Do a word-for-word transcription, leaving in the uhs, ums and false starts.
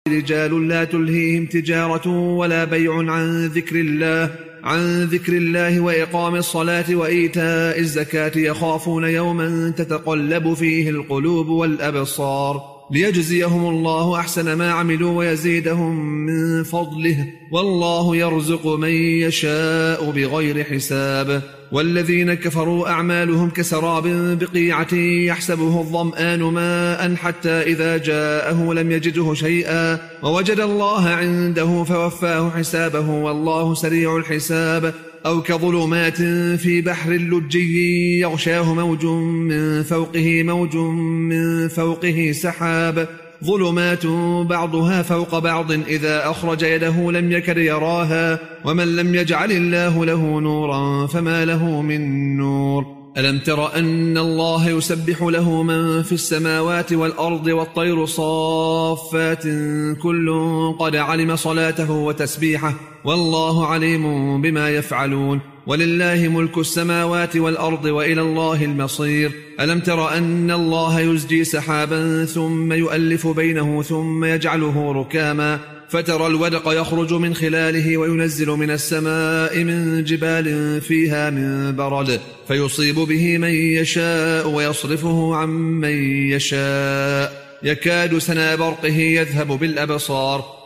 رجال لا تلهيهم تجارة ولا بيع عن ذكر الله عن ذكر الله وإقام الصلاة وإيتاء الزكاة يخافون يوما تتقلب فيه القلوب والأبصار ليجزيهم الله أحسن ما عملوا ويزيدهم من فضله والله يرزق من يشاء بغير حساب. والذين كفروا أعمالهم كسراب بقيعة يحسبه الظمآن ماء حتى إذا جاءه لم يجده شيئا ووجد الله عنده فوفاه حسابه والله سريع الحساب. أو كظلمات في بحر لجي يغشاه موج من فوقه موج من فوقه سحاب ظلمات بعضها فوق بعض إذا أخرج يده لم يكد يراها ومن لم يجعل الله له نورا فما له من نور. ألم تر أن الله يسبح له من في السماوات والأرض والطير صافات كل قد علم صلاته وتسبيحه والله عليم بما يفعلون ولله ملك السماوات والأرض وإلى الله المصير. ألم تر أن الله يزجي سحابا ثم يؤلف بينه ثم يجعله ركاما فترى الودق يخرج من خلاله وينزل من السماء من جبال فيها من برد فيصيب به من يشاء ويصرفه عن من يشاء يكاد سنا برقه يذهب بالأبصار